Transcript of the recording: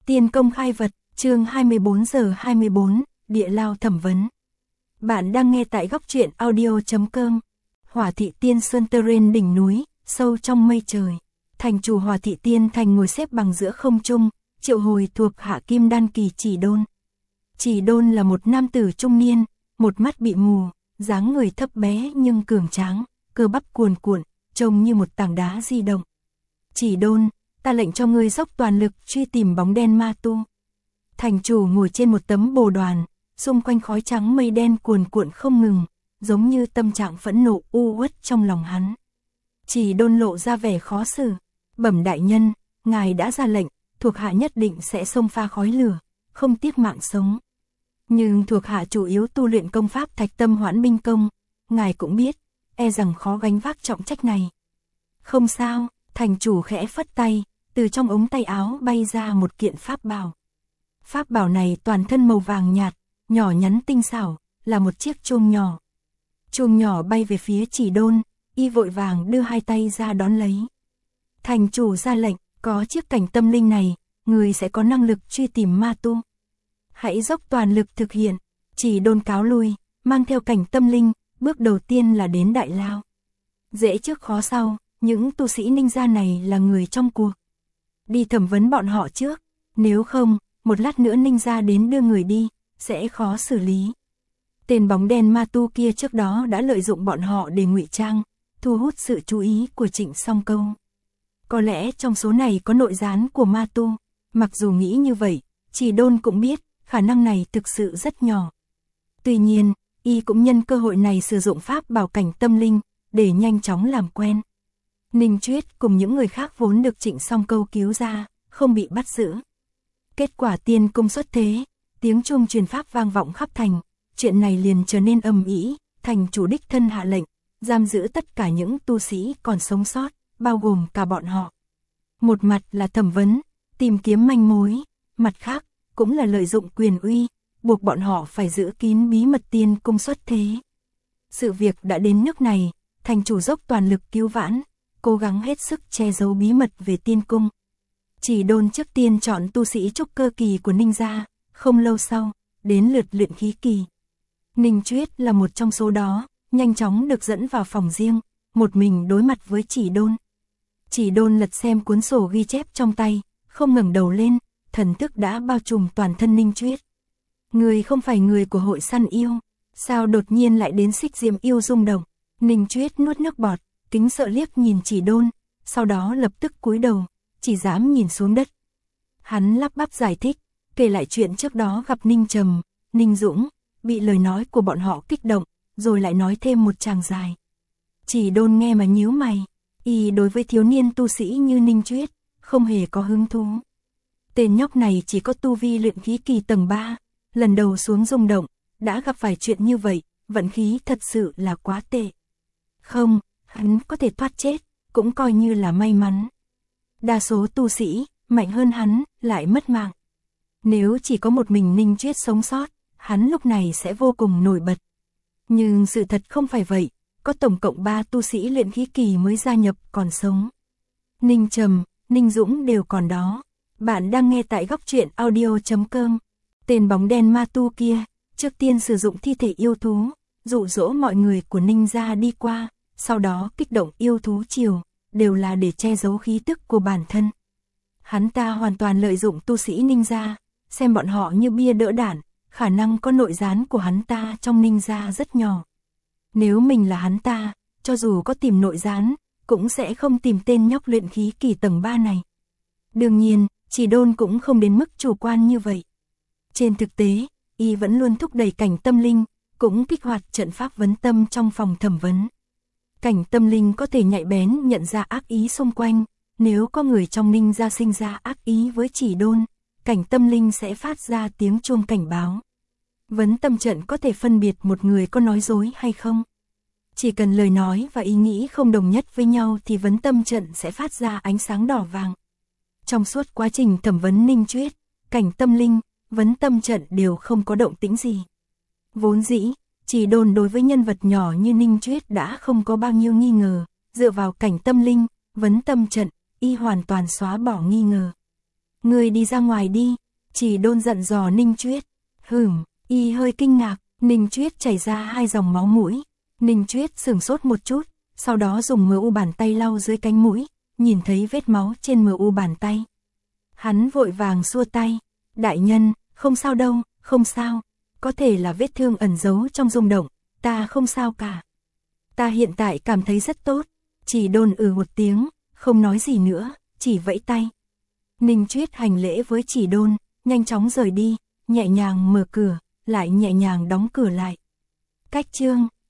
Tiên công khai vật, chương 24 giờ 24, địa lao thẩm vấn. Bạn đang nghe tại góc truyện audio.com. Hỏa thị tiên Xuân Terrain đỉnh núi, sâu trong mây trời. Thành chủ Hỏa thị tiên thành ngồi xếp bằng giữa không trung, triệu hồi thuộc hạ kim đan kỳ Chỉ Đôn. Chỉ Đôn là một nam tử trung niên, một mắt bị mù, dáng người thấp bé nhưng cường tráng, cơ bắp cuồn cuộn, trông như một tảng đá di động. Chỉ Đôn, ta lệnh cho ngươi dốc toàn lực truy tìm bóng đen ma tu. Thành chủ ngồi trên một tấm bồ đoàn, xung quanh khói trắng mây đen cuồn cuộn không ngừng, giống như tâm trạng phẫn nộ u uất trong lòng hắn. Chỉ Đôn lộ ra vẻ khó xử, bẩm đại nhân, ngài đã ra lệnh, thuộc hạ nhất định sẽ xông pha khói lửa, không tiếc mạng sống. Nhưng thuộc hạ chủ yếu tu luyện công pháp Thạch Tâm Hoãn Binh Công, ngài cũng biết, e rằng khó gánh vác trọng trách này. Không sao, thành chủ khẽ phất tay, từ trong ống tay áo bay ra một kiện pháp bảo. Pháp bảo này toàn thân màu vàng nhạt, nhỏ nhắn tinh xảo, là một chiếc chuông nhỏ. Chuông nhỏ bay về phía Chỉ Đôn, y vội vàng đưa hai tay ra đón lấy. Thành chủ ra lệnh, có chiếc cảnh tâm linh này, người sẽ có năng lực truy tìm ma tu. Hãy dốc toàn lực thực hiện. Chỉ Đôn cáo lui, mang theo cảnh tâm linh, bước đầu tiên là đến đại lao. Dễ trước khó sau, những tu sĩ ninja này là người trong cuộc. Đi thẩm vấn bọn họ trước, nếu không, một lát nữa ninja đến đưa người đi, sẽ khó xử lý. Tên bóng đen ma tu kia trước đó đã lợi dụng bọn họ để ngụy trang, thu hút sự chú ý của Trịnh Song Câu. Có lẽ trong số này có nội gián của ma tu, mặc dù nghĩ như vậy, Chỉ Đôn cũng biết, khả năng này thực sự rất nhỏ. Tuy nhiên, y cũng nhân cơ hội này sử dụng pháp bảo cảnh tâm linh, để nhanh chóng làm quen. Ninh Chuyết cùng những người khác vốn được Trịnh Song Câu cứu ra, không bị bắt giữ. Kết quả tiên cung xuất thế, tiếng chuông truyền pháp vang vọng khắp thành, chuyện này liền trở nên ầm ĩ, thành chủ đích thân hạ lệnh, giam giữ tất cả những tu sĩ còn sống sót, bao gồm cả bọn họ. Một mặt là thẩm vấn, tìm kiếm manh mối, mặt khác, cũng là lợi dụng quyền uy, buộc bọn họ phải giữ kín bí mật tiên cung xuất thế. Sự việc đã đến nước này, thành chủ dốc toàn lực cứu vãn, cố gắng hết sức che giấu bí mật về tiên cung. Chỉ Đôn trước tiên chọn tu sĩ trúc cơ kỳ của ninja, không lâu sau, đến lượt luyện khí kỳ. Ninh Chuyết là một trong số đó, nhanh chóng được dẫn vào phòng riêng, một mình đối mặt với Chỉ Đôn. Chỉ Đôn lật xem cuốn sổ ghi chép trong tay, không ngẩng đầu lên, thần thức đã bao trùm toàn thân Ninh Chuyết. Người không phải người của hội săn yêu, sao đột nhiên lại đến Xích Diệm yêu rung động? Ninh Chuyết nuốt nước bọt, kính sợ liếc nhìn Chỉ Đôn, sau đó lập tức cúi đầu, chỉ dám nhìn xuống đất. Hắn lắp bắp giải thích, kể lại chuyện trước đó gặp Ninh Trầm, Ninh Dũng, bị lời nói của bọn họ kích động, rồi lại nói thêm một tràng dài. Chỉ Đôn nghe mà nhíu mày, y đối với thiếu niên tu sĩ như Ninh Chuyết, không hề có hứng thú. Tên nhóc này chỉ có tu vi luyện khí kỳ tầng 3, lần đầu xuống rung động, đã gặp phải chuyện như vậy, vận khí thật sự là quá tệ. Không, hắn có thể thoát chết, cũng coi như là may mắn. Đa số tu sĩ, mạnh hơn hắn, lại mất mạng. Nếu chỉ có một mình Ninh Chuyết sống sót, hắn lúc này sẽ vô cùng nổi bật. Nhưng sự thật không phải vậy, có tổng cộng 3 tu sĩ luyện khí kỳ mới gia nhập còn sống. Ninh Trầm, Ninh Dũng đều còn đó. Bạn đang nghe tại góc truyện audio.com. Tên bóng đen ma tu kia, trước tiên sử dụng thi thể yêu thú, dụ dỗ mọi người của ninja đi qua, sau đó kích động yêu thú triều, đều là để che giấu khí tức của bản thân. Hắn ta hoàn toàn lợi dụng tu sĩ ninja, xem bọn họ như bia đỡ đạn, khả năng có nội gián của hắn ta trong ninja rất nhỏ. Nếu mình là hắn ta, cho dù có tìm nội gián, cũng sẽ không tìm tên nhóc luyện khí kỳ tầng 3 này. Đương nhiên, Chỉ Đôn cũng không đến mức chủ quan như vậy. Trên thực tế, y vẫn luôn thúc đẩy cảnh tâm linh, cũng kích hoạt trận pháp vấn tâm trong phòng thẩm vấn. Cảnh tâm linh có thể nhạy bén nhận ra ác ý xung quanh, nếu có người trong ninja sinh ra ác ý với Chỉ Đôn, cảnh tâm linh sẽ phát ra tiếng chuông cảnh báo. Vấn tâm trận có thể phân biệt một người có nói dối hay không. Chỉ cần lời nói và ý nghĩ không đồng nhất với nhau thì vấn tâm trận sẽ phát ra ánh sáng đỏ vàng. Trong suốt quá trình thẩm vấn Ninh Chuyết, cảnh tâm linh, vấn tâm trận đều không có động tĩnh gì. Vốn dĩ, Chỉ Đôn đối với nhân vật nhỏ như Ninh Chuyết đã không có bao nhiêu nghi ngờ, dựa vào cảnh tâm linh, vấn tâm trận, y hoàn toàn xóa bỏ nghi ngờ. Ngươi đi ra ngoài đi, Chỉ Đôn giận dò Ninh Chuyết. Y hơi kinh ngạc, Ninh Chuyết chảy ra 2 dòng máu mũi. Ninh Chuyết sửng sốt một chút, sau đó dùng MU bàn tay lau dưới cánh mũi, nhìn thấy vết máu trên MU bàn tay. Hắn vội vàng xua tay, đại nhân, không sao đâu, không sao, có thể là vết thương ẩn giấu trong rung động, ta không sao cả. Ta hiện tại cảm thấy rất tốt. Chỉ Đôn một tiếng, không nói gì nữa, chỉ vẫy tay. Ninh Chuyết hành lễ với Chỉ Đôn, nhanh chóng rời đi, nhẹ nhàng mở cửa, lại nhẹ nhàng đóng cửa lại. Cách chương